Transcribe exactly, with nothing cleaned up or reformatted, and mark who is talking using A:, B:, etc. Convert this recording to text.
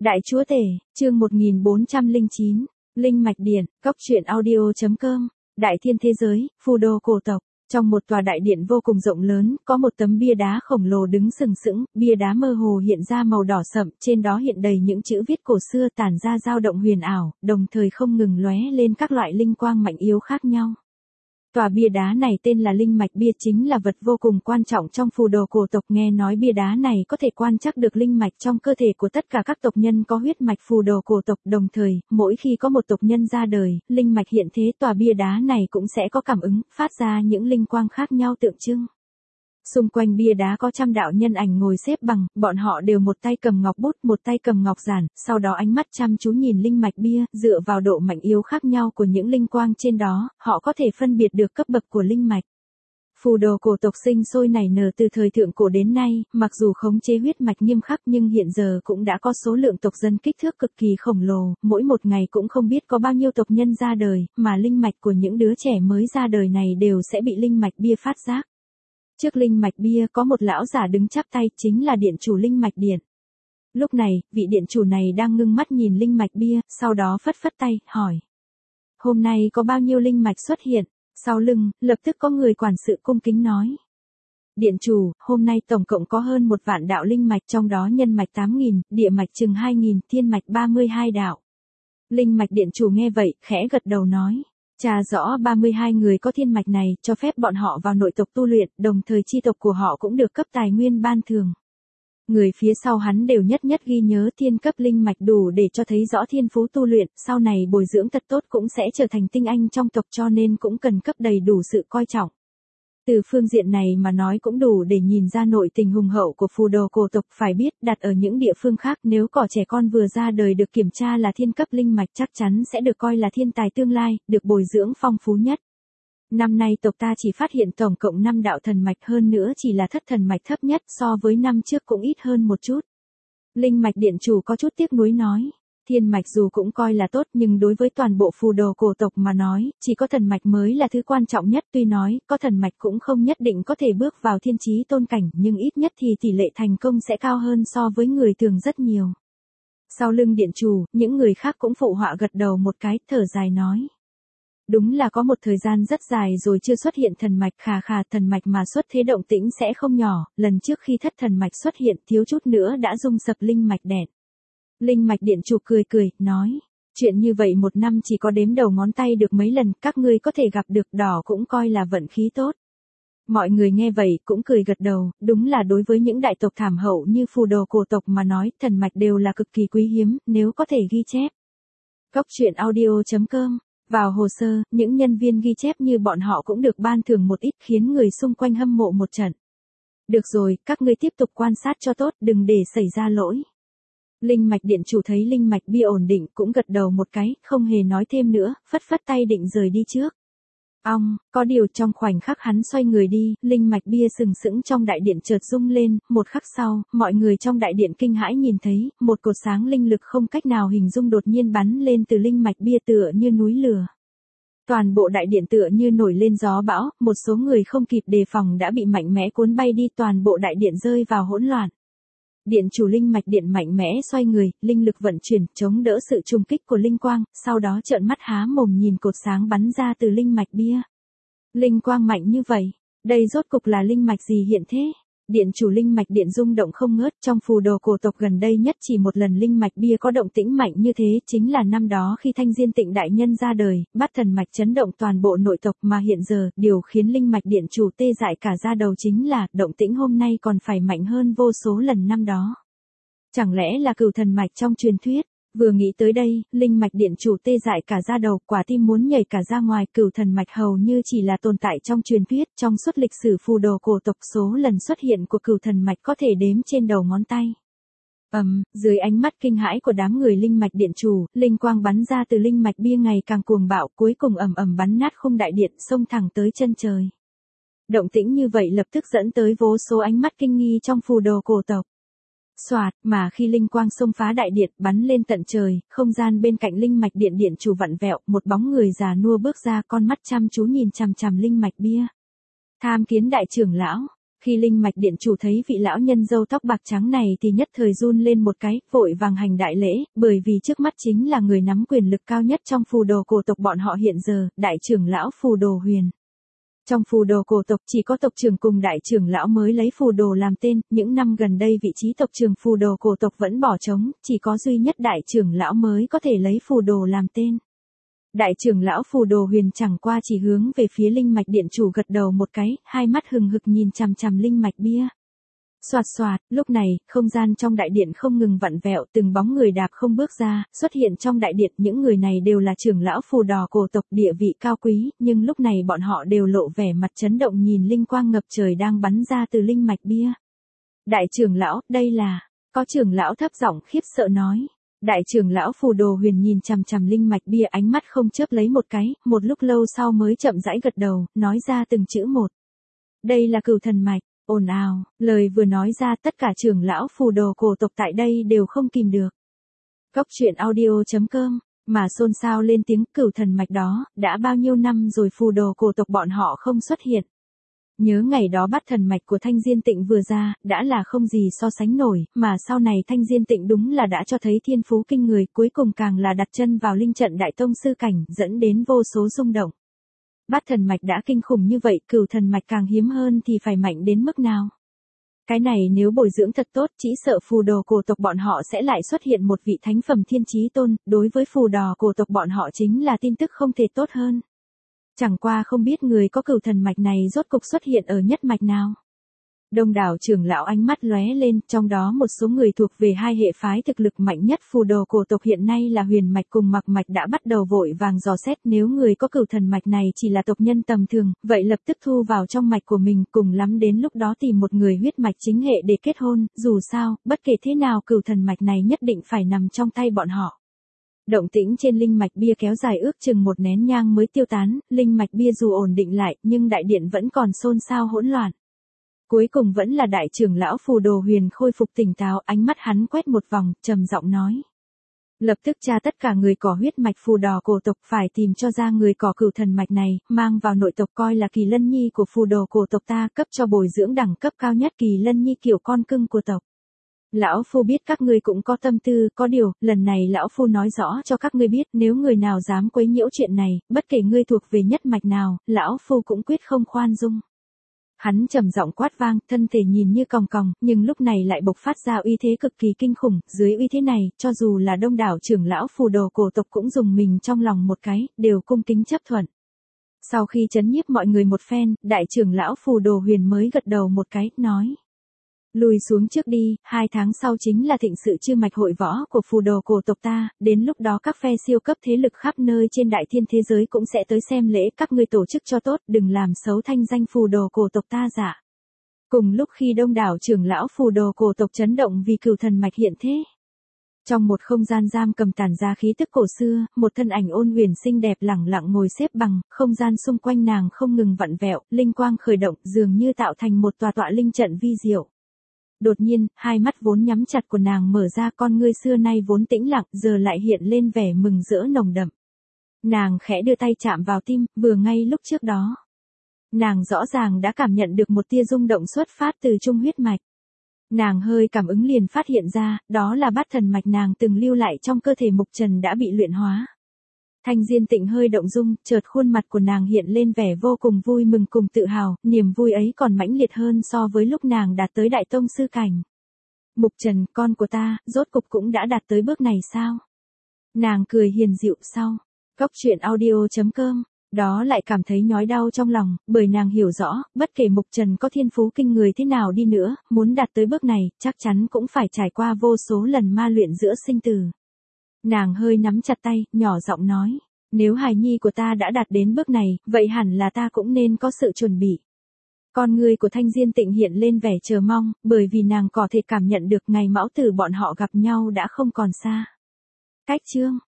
A: Đại Chúa Tể, chương một nghìn bốn trăm lẻ chín, Linh Mạch Điện, cốc truyện audio.com, Đại Thiên Thế Giới, Phù Đồ Cổ Tộc. Trong một tòa đại điện vô cùng rộng lớn, có một tấm bia đá khổng lồ đứng sừng sững, bia đá mơ hồ hiện ra màu đỏ sậm, trên đó hiện đầy những chữ viết cổ xưa tản ra dao động huyền ảo, đồng thời không ngừng lóe lên các loại linh quang mạnh yếu khác nhau. Tòa bia đá này tên là Linh Mạch Bia, chính là vật vô cùng quan trọng trong phù đồ cổ tộc. Nghe nói bia đá này có thể quan trắc được linh mạch trong cơ thể của tất cả các tộc nhân có huyết mạch phù đồ cổ tộc. Đồng thời, mỗi khi có một tộc nhân ra đời, linh mạch hiện thế, tòa bia đá này cũng sẽ có cảm ứng, phát ra những linh quang khác nhau tượng trưng. Xung quanh bia đá có trăm đạo nhân ảnh ngồi xếp bằng, bọn họ đều một tay cầm ngọc bút, một tay cầm ngọc giản, sau đó ánh mắt chăm chú nhìn linh mạch bia, dựa vào độ mạnh yếu khác nhau của những linh quang trên đó, họ có thể phân biệt được cấp bậc của linh mạch. Phù đồ cổ tộc sinh sôi nảy nở từ thời thượng cổ đến nay, mặc dù khống chế huyết mạch nghiêm khắc nhưng hiện giờ cũng đã có số lượng tộc dân kích thước cực kỳ khổng lồ, mỗi một ngày cũng không biết có bao nhiêu tộc nhân ra đời, mà linh mạch của những đứa trẻ mới ra đời này đều sẽ bị linh mạch bia phát giác. Trước linh mạch bia có một lão giả đứng chắp tay, chính là điện chủ linh mạch điện. Lúc này, vị điện chủ này đang ngưng mắt nhìn linh mạch bia, sau đó phất phất tay, hỏi. Hôm nay có bao nhiêu linh mạch xuất hiện? Sau lưng, lập tức có người quản sự cung kính nói. Điện chủ, hôm nay tổng cộng có hơn một vạn đạo linh mạch, trong đó nhân mạch tám nghìn, địa mạch chừng hai nghìn, thiên mạch ba mươi hai đạo. Linh mạch điện chủ nghe vậy, khẽ gật đầu nói. Tra rõ ba mươi hai người có thiên mạch này, cho phép bọn họ vào nội tộc tu luyện, đồng thời chi tộc của họ cũng được cấp tài nguyên ban thường. Người phía sau hắn đều nhất nhất ghi nhớ thiên cấp linh mạch đủ để cho thấy rõ thiên phú tu luyện, sau này bồi dưỡng thật tốt cũng sẽ trở thành tinh anh trong tộc, cho nên cũng cần cấp đầy đủ sự coi trọng. Từ phương diện này mà nói cũng đủ để nhìn ra nội tình hùng hậu của phù đồ cổ tộc. Phải biết, đặt ở những địa phương khác, nếu cỏ trẻ con vừa ra đời được kiểm tra là thiên cấp linh mạch chắc chắn sẽ được coi là thiên tài tương lai, được bồi dưỡng phong phú nhất. Năm nay tộc ta chỉ phát hiện tổng cộng năm đạo thần mạch, hơn nữa chỉ là thất thần mạch thấp nhất, so với năm trước cũng ít hơn một chút. Linh mạch điện chủ có chút tiếc nuối nói. Thiên mạch dù cũng coi là tốt nhưng đối với toàn bộ phù đồ cổ tộc mà nói, chỉ có thần mạch mới là thứ quan trọng nhất. Tuy nói, có thần mạch cũng không nhất định có thể bước vào thiên chí tôn cảnh, nhưng ít nhất thì tỷ lệ thành công sẽ cao hơn so với người thường rất nhiều. Sau lưng điện chủ, những người khác cũng phụ họa gật đầu một cái, thở dài nói. Đúng là có một thời gian rất dài rồi chưa xuất hiện thần mạch, khà khà, thần mạch mà xuất thế động tĩnh sẽ không nhỏ, lần trước khi thất thần mạch xuất hiện thiếu chút nữa đã rung sập linh mạch đẹn. Linh mạch điện chủ cười cười, nói, chuyện như vậy một năm chỉ có đếm đầu ngón tay được mấy lần, các ngươi có thể gặp được đỏ cũng coi là vận khí tốt. Mọi người nghe vậy cũng cười gật đầu, đúng là đối với những đại tộc thảm hậu như phù đồ cổ tộc mà nói, thần mạch đều là cực kỳ quý hiếm, nếu có thể ghi chép. Cốc truyện audio.com, vào hồ sơ, những nhân viên ghi chép như bọn họ cũng được ban thưởng một ít, khiến người xung quanh hâm mộ một trận. Được rồi, các ngươi tiếp tục quan sát cho tốt, đừng để xảy ra lỗi. Linh mạch điện chủ thấy linh mạch bia ổn định cũng gật đầu một cái, không hề nói thêm nữa, phất phất tay định rời đi trước. Ong, có điều trong khoảnh khắc hắn xoay người đi, linh mạch bia sừng sững trong đại điện chợt rung lên, một khắc sau, mọi người trong đại điện kinh hãi nhìn thấy, một cột sáng linh lực không cách nào hình dung đột nhiên bắn lên từ linh mạch bia tựa như núi lửa. Toàn bộ đại điện tựa như nổi lên gió bão, một số người không kịp đề phòng đã bị mạnh mẽ cuốn bay đi, toàn bộ đại điện rơi vào hỗn loạn. Điện chủ linh mạch điện mạnh mẽ xoay người, linh lực vận chuyển, chống đỡ sự trùng kích của linh quang, sau đó trợn mắt há mồm nhìn cột sáng bắn ra từ linh mạch bia. Linh quang mạnh như vậy, đây rốt cục là linh mạch gì hiện thế? Điện chủ linh mạch điện rung động không ngớt, trong phù đồ cổ tộc gần đây nhất chỉ một lần linh mạch bia có động tĩnh mạnh như thế, chính là năm đó khi Thanh Diên Tịnh đại nhân ra đời, bắt thần mạch chấn động toàn bộ nội tộc, mà hiện giờ, điều khiến linh mạch điện chủ tê dại cả da đầu chính là, động tĩnh hôm nay còn phải mạnh hơn vô số lần năm đó. Chẳng lẽ là cửu thần mạch trong truyền thuyết? Vừa nghĩ tới đây, linh mạch điện chủ tê dại cả da đầu, quả tim muốn nhảy cả ra ngoài. Cửu thần mạch hầu như chỉ là tồn tại trong truyền thuyết, trong suốt lịch sử phù đồ cổ tộc số lần xuất hiện của cửu thần mạch có thể đếm trên đầu ngón tay. Ầm, um, dưới ánh mắt kinh hãi của đám người linh mạch điện chủ, linh quang bắn ra từ linh mạch bia ngày càng cuồng bạo, cuối cùng ầm ầm bắn nát khung đại điện, xông thẳng tới chân trời. Động tĩnh như vậy lập tức dẫn tới vô số ánh mắt kinh nghi trong phù đồ cổ tộc. Soạt, mà khi linh quang xông phá đại điện, bắn lên tận trời, không gian bên cạnh linh mạch điện điện chủ vặn vẹo, một bóng người già nua bước ra, con mắt chăm chú nhìn chằm chằm linh mạch bia. Tham kiến đại trưởng lão. Khi linh mạch điện chủ thấy vị lão nhân râu tóc bạc trắng này thì nhất thời run lên một cái, vội vàng hành đại lễ, bởi vì trước mắt chính là người nắm quyền lực cao nhất trong phù đồ cổ tộc bọn họ hiện giờ, đại trưởng lão phù đồ huyền. Trong phù đồ cổ tộc chỉ có tộc trưởng cùng đại trưởng lão mới lấy phù đồ làm tên, những năm gần đây vị trí tộc trưởng phù đồ cổ tộc vẫn bỏ trống, chỉ có duy nhất đại trưởng lão mới có thể lấy phù đồ làm tên. Đại trưởng lão phù đồ huyền chẳng qua chỉ hướng về phía linh mạch điện chủ gật đầu một cái, hai mắt hừng hực nhìn chằm chằm linh mạch bia. Soạt soạt, lúc này, không gian trong đại điện không ngừng vặn vẹo, từng bóng người đạp không bước ra, xuất hiện trong đại điện, những người này đều là trưởng lão phù đỏ cổ tộc địa vị cao quý, nhưng lúc này bọn họ đều lộ vẻ mặt chấn động nhìn linh quang ngập trời đang bắn ra từ linh mạch bia. Đại trưởng lão, đây là, có trưởng lão thấp giọng khiếp sợ nói. Đại trưởng lão phù đồ huyền nhìn chằm chằm linh mạch bia ánh mắt không chớp lấy một cái, một lúc lâu sau mới chậm rãi gật đầu, nói ra từng chữ một. Đây là cửu thần mạch. Ồn ào, lời vừa nói ra tất cả trưởng lão phù đồ cổ tộc tại đây đều không kìm được. Cốc truyện audio chấm com, mà xôn xao lên tiếng cửu thần mạch đó, đã bao nhiêu năm rồi phù đồ cổ tộc bọn họ không xuất hiện. Nhớ ngày đó bắt thần mạch của Thanh Diên Tịnh vừa ra, đã là không gì so sánh nổi, mà sau này Thanh Diên Tịnh đúng là đã cho thấy thiên phú kinh người, cuối cùng càng là đặt chân vào linh trận đại tông sư cảnh, dẫn đến vô số rung động. Bát thần mạch đã kinh khủng như vậy, cửu thần mạch càng hiếm hơn thì phải mạnh đến mức nào? Cái này nếu bồi dưỡng thật tốt, chỉ sợ phù đồ cổ tộc bọn họ sẽ lại xuất hiện một vị thánh phẩm thiên chí tôn, đối với phù đỏ cổ tộc bọn họ chính là tin tức không thể tốt hơn. Chẳng qua không biết người có cửu thần mạch này rốt cục xuất hiện ở nhất mạch nào. Đông đảo trưởng lão ánh mắt lóe lên, trong đó một số người thuộc về hai hệ phái thực lực mạnh nhất phù đồ cổ tộc hiện nay là huyền mạch cùng mặc mạch đã bắt đầu vội vàng dò xét, nếu người có cửu thần mạch này chỉ là tộc nhân tầm thường, vậy lập tức thu vào trong mạch của mình, cùng lắm đến lúc đó tìm một người huyết mạch chính hệ để kết hôn, dù sao, bất kể thế nào cửu thần mạch này nhất định phải nằm trong tay bọn họ. Động tĩnh trên linh mạch bia kéo dài ước chừng một nén nhang mới tiêu tán, linh mạch bia dù ổn định lại, nhưng đại điện vẫn còn xôn xao hỗn loạn. Cuối cùng vẫn là đại trưởng lão phù đồ huyền khôi phục tỉnh táo, ánh mắt hắn quét một vòng, trầm giọng nói. Lập tức tra tất cả người có huyết mạch phù đỏ cổ tộc, phải tìm cho ra người có cửu thần mạch này, mang vào nội tộc coi là kỳ lân nhi của phù đồ cổ tộc ta, cấp cho bồi dưỡng đẳng cấp cao nhất, kỳ lân nhi kiểu con cưng của tộc. Lão phu biết các ngươi cũng có tâm tư, có điều, lần này lão phu nói rõ cho các ngươi biết, nếu người nào dám quấy nhiễu chuyện này, bất kể ngươi thuộc về nhất mạch nào, lão phu cũng quyết không khoan dung. Hắn trầm giọng quát vang, thân thể nhìn như còng còng, nhưng lúc này lại bộc phát ra uy thế cực kỳ kinh khủng, dưới uy thế này, cho dù là đông đảo trưởng lão phù đồ cổ tộc cũng dùng mình trong lòng một cái, đều cung kính chấp thuận. Sau khi trấn nhiếp mọi người một phen, đại trưởng lão phù đồ huyền mới gật đầu một cái, nói. Lùi xuống trước đi, hai tháng sau chính là thịnh sự chư mạch hội võ của phù đồ cổ tộc ta, đến lúc đó các phe siêu cấp thế lực khắp nơi trên đại thiên thế giới cũng sẽ tới xem lễ, các ngươi tổ chức cho tốt, đừng làm xấu thanh danh phù đồ cổ tộc ta giả. Cùng lúc khi đông đảo trưởng lão phù đồ cổ tộc chấn động vì cửu thần mạch hiện thế. Trong một không gian giam cầm tản ra khí tức cổ xưa, một thân ảnh ôn huyền xinh đẹp lẳng lặng ngồi xếp bằng, không gian xung quanh nàng không ngừng vặn vẹo, linh quang khởi động, dường như tạo thành một tòa tọa linh trận vi diệu. Đột nhiên, hai mắt vốn nhắm chặt của nàng mở ra, con ngươi xưa nay vốn tĩnh lặng, giờ lại hiện lên vẻ mừng rỡ nồng đậm. Nàng khẽ đưa tay chạm vào tim, vừa ngay lúc trước đó. Nàng rõ ràng đã cảm nhận được một tia rung động xuất phát từ trung huyết mạch. Nàng hơi cảm ứng liền phát hiện ra, đó là bát thần mạch nàng từng lưu lại trong cơ thể Mục Trần đã bị luyện hóa. Thanh Diên Tịnh hơi động dung, chợt khuôn mặt của nàng hiện lên vẻ vô cùng vui mừng cùng tự hào, niềm vui ấy còn mãnh liệt hơn so với lúc nàng đạt tới đại tông sư cảnh. Mục Trần, con của ta, rốt cục cũng đã đạt tới bước này sao? Nàng cười hiền dịu sau. Cốc truyện audio chấm com, đó lại cảm thấy nhói đau trong lòng, bởi nàng hiểu rõ, bất kể Mục Trần có thiên phú kinh người thế nào đi nữa, muốn đạt tới bước này, chắc chắn cũng phải trải qua vô số lần ma luyện giữa sinh tử. Nàng hơi nắm chặt tay, nhỏ giọng nói, nếu hài nhi của ta đã đạt đến bước này, vậy hẳn là ta cũng nên có sự chuẩn bị. Con người của Thanh Diên Tịnh hiện lên vẻ chờ mong, bởi vì nàng có thể cảm nhận được ngày mão tử bọn họ gặp nhau đã không còn xa. Cách chương